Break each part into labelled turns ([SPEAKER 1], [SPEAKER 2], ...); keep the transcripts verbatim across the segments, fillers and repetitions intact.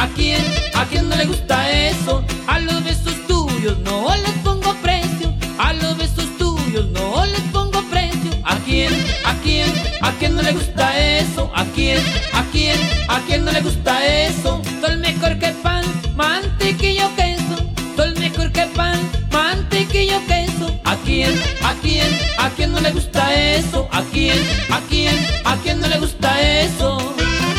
[SPEAKER 1] quién, a quién no le gusta eso? A los besos tuyos no les pongo precio, a los besos tuyos no les pongo precio. ¿A quién, a quién, a quién no le gusta eso? ¿A quién, a quién, a quién no le gusta eso? Soy mejor que pan, mantequilla o queso, soy mejor que pan, mantequilla o queso. ¿A quién, a quién, a quién no le gusta eso? ¿A quién, a quién, a quién no le gusta eso?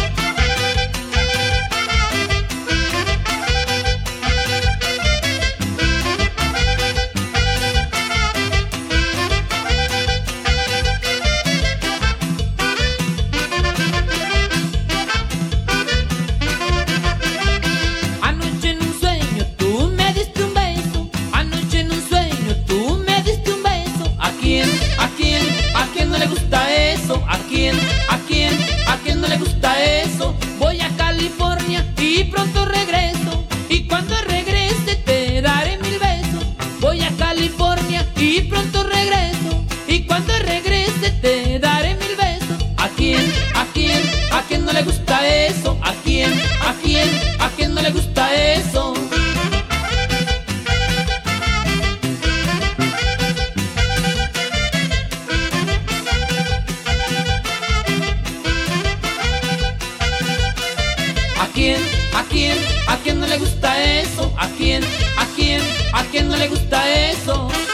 [SPEAKER 1] ¿A quién, a quién no le gusta eso? ¿A quién, a quién, a quién no le gusta eso? Voy a California y pronto regreso, y cuando regrese te daré mil besos. Voy a California y pronto regreso, y cuando regrese te daré mil besos. ¿A quién, a quién, a quién no le gusta eso? ¿A quién, a quién, a quién no le gusta eso? ¿A quién, a quién, a quién no le gusta eso? ¿A quién, a quién, a quién no le gusta eso?